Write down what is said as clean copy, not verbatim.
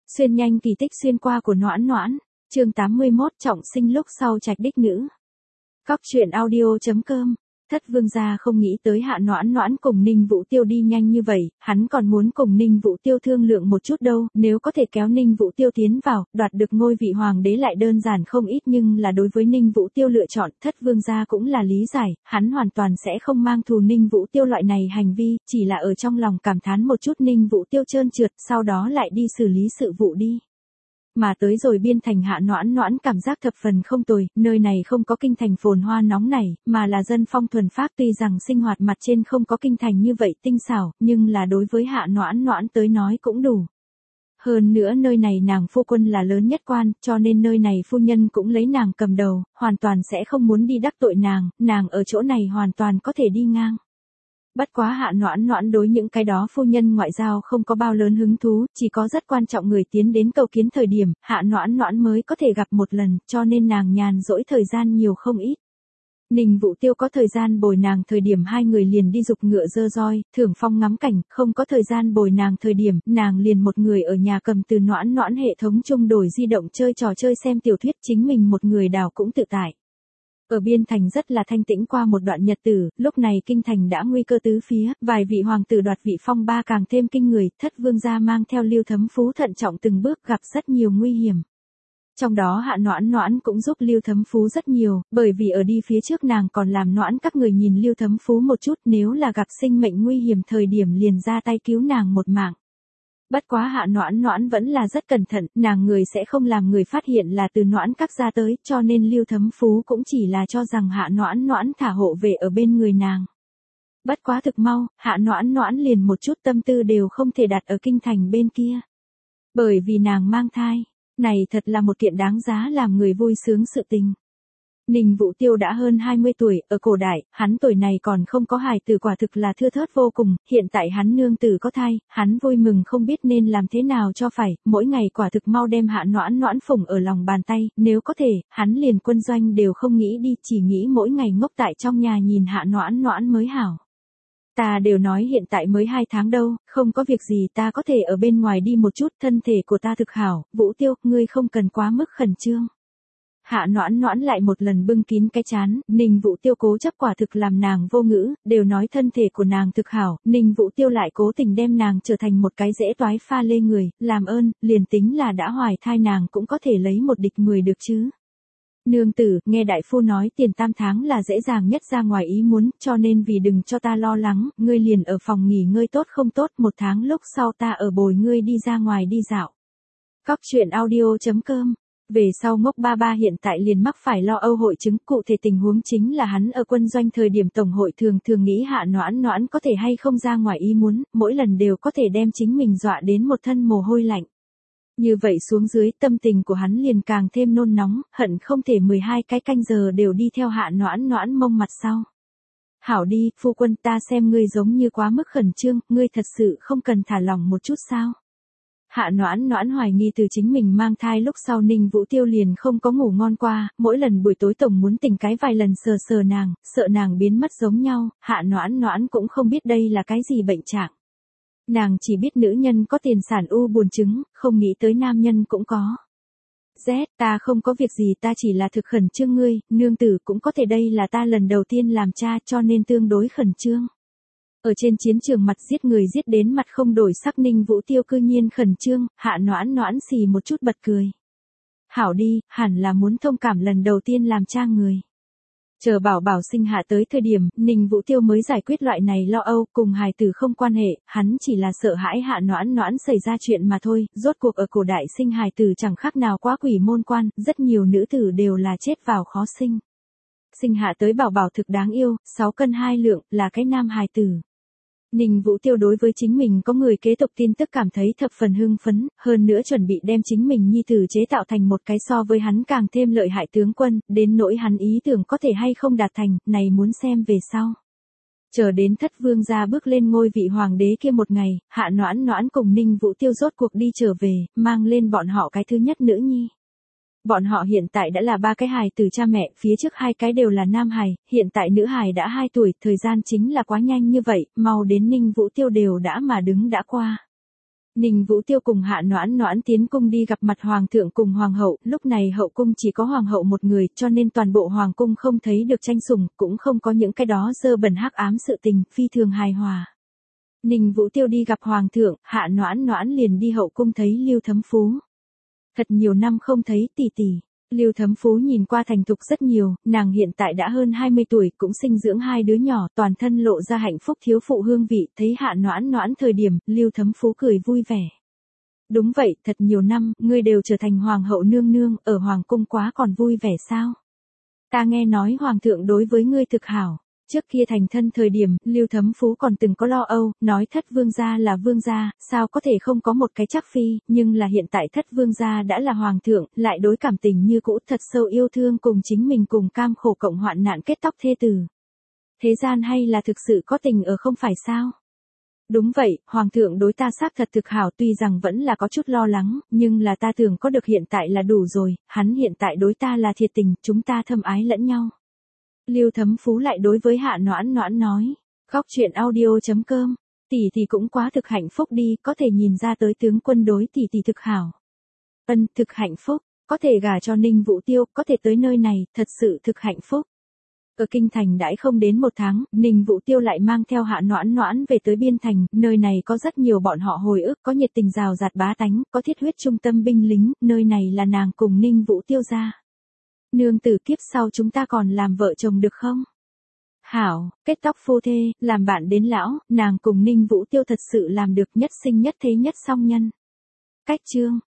Xuyên nhanh kỳ tích xuyên qua của Noãn Noãn, chương 81 trọng sinh lúc sau trạch đích nữ. Cóc truyện audio.com. Thất vương gia không nghĩ tới Hạ Noãn Noãn cùng Ninh Vũ Tiêu đi nhanh như vậy, hắn còn muốn cùng Ninh Vũ Tiêu thương lượng một chút đâu, nếu có thể kéo Ninh Vũ Tiêu tiến vào, đoạt được ngôi vị hoàng đế lại đơn giản không ít, nhưng là đối với Ninh Vũ Tiêu lựa chọn, thất vương gia cũng là lý giải, hắn hoàn toàn sẽ không mang thù Ninh Vũ Tiêu loại này hành vi, chỉ là ở trong lòng cảm thán một chút Ninh Vũ Tiêu trơn trượt, sau đó lại đi xử lý sự vụ đi. Mà tới rồi biên thành Hạ Noãn Noãn cảm giác thập phần không tồi, nơi này không có kinh thành phồn hoa nóng nảy, mà là dân phong thuần phác, tuy rằng sinh hoạt mặt trên không có kinh thành như vậy tinh xảo, nhưng là đối với Hạ Noãn Noãn tới nói cũng đủ. Hơn nữa nơi này nàng phu quân là lớn nhất quan, cho nên nơi này phu nhân cũng lấy nàng cầm đầu, hoàn toàn sẽ không muốn đi đắc tội nàng ở chỗ này hoàn toàn có thể đi ngang. Bất quá Hạ Noãn Noãn đối những cái đó phu nhân ngoại giao không có bao lớn hứng thú, chỉ có rất quan trọng người tiến đến cầu kiến thời điểm, Hạ Noãn Noãn mới có thể gặp một lần, cho nên nàng nhàn rỗi thời gian nhiều không ít. Ninh Vũ Tiêu có thời gian bồi nàng thời điểm hai người liền đi giục ngựa dơ roi, thưởng phong ngắm cảnh, không có thời gian bồi nàng thời điểm, nàng liền một người ở nhà cầm từ Noãn Noãn hệ thống chung đổi di động chơi trò chơi xem tiểu thuyết, chính mình một người đảo cũng tự tại. Ở biên thành rất là thanh tĩnh qua một đoạn nhật tử, lúc này kinh thành đã nguy cơ tứ phía, vài vị hoàng tử đoạt vị phong ba càng thêm kinh người, thất vương gia mang theo Lưu Thấm Phú thận trọng từng bước gặp rất nhiều nguy hiểm. Trong đó Hạ Noãn Noãn cũng giúp Lưu Thấm Phú rất nhiều, bởi vì ở đi phía trước nàng còn làm Noãn các người nhìn Lưu Thấm Phú một chút, nếu là gặp sinh mệnh nguy hiểm thời điểm liền ra tay cứu nàng một mạng. Bất quá Hạ Noãn Noãn vẫn là rất cẩn thận, nàng người sẽ không làm người phát hiện là từ Noãn các ra tới, cho nên Lưu Thấm Phú cũng chỉ là cho rằng Hạ Noãn Noãn thả hộ về ở bên người nàng. Bất quá thực mau, Hạ Noãn Noãn liền một chút tâm tư đều không thể đặt ở kinh thành bên kia. Bởi vì nàng mang thai, này thật là một kiện đáng giá làm người vui sướng sự tình. Ninh Vũ Tiêu đã hơn 20 tuổi, ở cổ đại, hắn tuổi này còn không có hài tử quả thực là thưa thớt vô cùng, hiện tại hắn nương tử có thai, hắn vui mừng không biết nên làm thế nào cho phải, mỗi ngày quả thực mau đem Hạ Noãn Noãn phụng ở lòng bàn tay, nếu có thể, hắn liền quân doanh đều không nghĩ đi, chỉ nghĩ mỗi ngày ngốc tại trong nhà nhìn Hạ Noãn Noãn mới hảo. Ta đều nói hiện tại mới 2 tháng đâu, không có việc gì ta có thể ở bên ngoài đi một chút, thân thể của ta thực hảo, Vũ Tiêu, ngươi không cần quá mức khẩn trương. Hạ Noãn Noãn lại một lần bưng kín cái chán, Ninh Vũ Tiêu cố chấp quả thực làm nàng vô ngữ, đều nói thân thể của nàng thực hảo, Ninh Vũ Tiêu lại cố tình đem nàng trở thành một cái dễ toái pha lê người, làm ơn, liền tính là đã hoài thai nàng cũng có thể lấy một địch 10 được chứ. Nương tử, nghe đại phu nói tiền tam tháng là dễ dàng nhất ra ngoài ý muốn, cho nên vì đừng cho ta lo lắng, ngươi liền ở phòng nghỉ ngơi tốt không tốt, 1 tháng lúc sau ta ở bồi ngươi đi ra ngoài đi dạo. Cóc truyện audio.com. Về sau Ngốc Ba Ba hiện tại liền mắc phải lo âu hội chứng, cụ thể tình huống chính là hắn ở quân doanh thời điểm tổng hội thường nghĩ Hạ Noãn Noãn có thể hay không ra ngoài ý muốn, mỗi lần đều có thể đem chính mình dọa đến một thân mồ hôi lạnh. Như vậy xuống dưới tâm tình của hắn liền càng thêm nôn nóng, hận không thể 12 cái canh giờ đều đi theo Hạ Noãn Noãn mông mặt sau. Hảo đi, phu quân, ta xem ngươi giống như quá mức khẩn trương, ngươi thật sự không cần thả lỏng một chút sao? Hạ Noãn Noãn hoài nghi từ chính mình mang thai lúc sau Ninh Vũ Tiêu liền không có ngủ ngon qua, mỗi lần buổi tối tổng muốn tỉnh cái vài lần sờ nàng, sợ nàng biến mất giống nhau, Hạ Noãn Noãn cũng không biết đây là cái gì bệnh trạng. Nàng chỉ biết nữ nhân có tiền sản u buồn trứng, không nghĩ tới nam nhân cũng có. Ta không có việc gì, ta chỉ là thực khẩn trương ngươi, nương tử cũng có thể đây là ta lần đầu tiên làm cha cho nên tương đối khẩn trương. Ở trên chiến trường mặt giết người giết đến mặt không đổi sắc, Ninh Vũ Tiêu cư nhiên khẩn trương, Hạ Noãn Noãn xì một chút bật cười. Hảo đi, hẳn là muốn thông cảm lần đầu tiên làm cha người. Chờ bảo bảo sinh hạ tới thời điểm, Ninh Vũ Tiêu mới giải quyết loại này lo âu, cùng hài tử không quan hệ, hắn chỉ là sợ hãi Hạ Noãn Noãn xảy ra chuyện mà thôi, rốt cuộc ở cổ đại sinh hài tử chẳng khác nào quá quỷ môn quan, rất nhiều nữ tử đều là chết vào khó sinh. Sinh hạ tới bảo bảo thực đáng yêu, 6 cân 2 lượng, là cái nam hài tử. Ninh Vũ Tiêu đối với chính mình có người kế tục tin tức cảm thấy thập phần hưng phấn, hơn nữa chuẩn bị đem chính mình nhi tử chế tạo thành một cái so với hắn càng thêm lợi hại tướng quân, đến nỗi hắn ý tưởng có thể hay không đạt thành, này muốn xem về sau. Chờ đến thất vương gia bước lên ngôi vị hoàng đế kia một ngày, Hạ Noãn Noãn cùng Ninh Vũ Tiêu rốt cuộc đi trở về, mang lên bọn họ cái thứ nhất nữ nhi. Bọn họ hiện tại đã là 3 cái hài từ cha mẹ, phía trước 2 cái đều là nam hài, hiện tại nữ hài đã 2 tuổi, thời gian chính là quá nhanh như vậy, mau đến Ninh Vũ Tiêu đều đã mà đứng đã qua. Ninh Vũ Tiêu cùng Hạ Noãn Noãn tiến cung đi gặp mặt hoàng thượng cùng hoàng hậu, lúc này hậu cung chỉ có hoàng hậu một người, cho nên toàn bộ hoàng cung không thấy được tranh sủng, cũng không có những cái đó dơ bẩn hắc ám sự tình, phi thường hài hòa. Ninh Vũ Tiêu đi gặp hoàng thượng, Hạ Noãn Noãn liền đi hậu cung thấy Lưu Thấm Phú. Thật nhiều năm không thấy tỷ tỷ. Lưu Thấm Phú nhìn qua thành thục rất nhiều, nàng hiện tại đã hơn 20 tuổi, cũng sinh dưỡng 2 đứa nhỏ, toàn thân lộ ra hạnh phúc thiếu phụ hương vị, thấy Hạ Noãn Noãn thời điểm, Lưu Thấm Phú cười vui vẻ. Đúng vậy, thật nhiều năm, ngươi đều trở thành hoàng hậu nương nương, ở hoàng cung quá còn vui vẻ sao? Ta nghe nói hoàng thượng đối với ngươi thực hảo. Trước kia thành thân thời điểm, Lưu Thấm Phú còn từng có lo âu, nói thất vương gia là vương gia, sao có thể không có một cái chắc phi, nhưng là hiện tại thất vương gia đã là hoàng thượng, lại đối cảm tình như cũ thật sâu yêu thương cùng chính mình cùng cam khổ cộng hoạn nạn kết tóc thê tử. Thế gian hay là thực sự có tình ở không phải sao? Đúng vậy, hoàng thượng đối ta xác thật thực hảo, tuy rằng vẫn là có chút lo lắng, nhưng là ta tưởng có được hiện tại là đủ rồi, hắn hiện tại đối ta là thiệt tình, chúng ta thâm ái lẫn nhau. Lưu Thấm Phú lại đối với Hạ Noãn Noãn nói, khóc chuyện audio.com, tỷ thì cũng quá thực hạnh phúc đi, có thể nhìn ra tới tướng quân đối tỷ tỷ thực hảo. Thực hạnh phúc, có thể gả cho Ninh Vũ Tiêu, có thể tới nơi này, thật sự thực hạnh phúc. Ở kinh thành đãi không đến 1 tháng, Ninh Vũ Tiêu lại mang theo Hạ Noãn Noãn về tới biên thành, nơi này có rất nhiều bọn họ hồi ức, có nhiệt tình rào rạt bá tánh, có thiết huyết trung tâm binh lính, nơi này là nàng cùng Ninh Vũ Tiêu ra. Nương tử kiếp sau chúng ta còn làm vợ chồng được không? Hảo, kết tóc phu thê, làm bạn đến lão, nàng cùng Ninh Vũ Tiêu thật sự làm được nhất sinh nhất thế nhất song nhân. Cách chương.